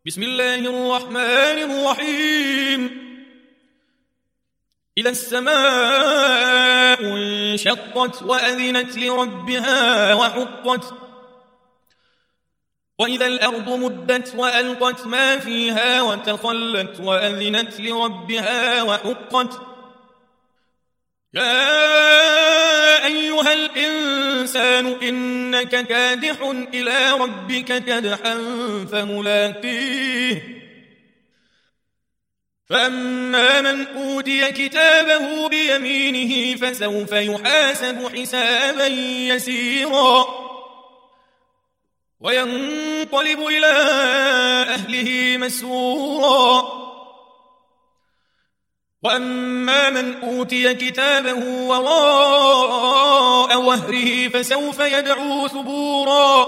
بسم الله الرحمن الرحيم. إذا السماء انشقت وأذنت لربها وحقت، وإذا الأرض مدت وألقت ما فيها وتخلت وأذنت لربها وحقت. يا أيها الإنسان إنك كادح إلى ربك كدحا فملاقيه. فأما من أوتي كتابه بيمينه فسوف يحاسب حسابا يسيرا وينقلب إلى أهله مسرورا. وأما من أوتي كتابه وراء ظهره فسوف يدعو ثبورا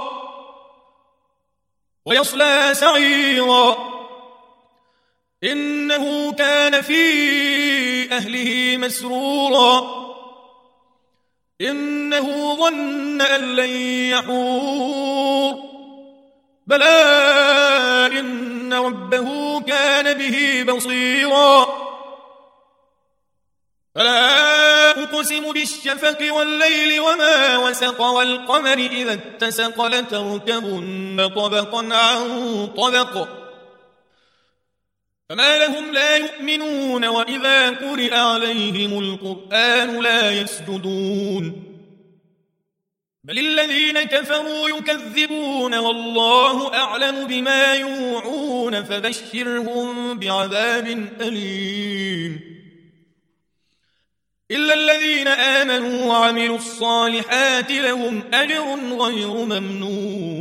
ويصلى سعيرا إنه كان في أهله مسرورا إنه ظن أن لن يحور بلى إن ربه كان به بصيرا. فلا أقسم بالشفق والليل وما وسق والقمر إذا اتسق لتركبن طبقا عن طبق فما لهم لا يؤمنون وإذا قرئ عليهم القرآن لا يسجدون بل الذين كفروا يكذبون والله أعلم بما يوعون فبشرهم بعذاب أليم إلا الذين آمنوا وعملوا الصالحات لهم أجر غير ممنون.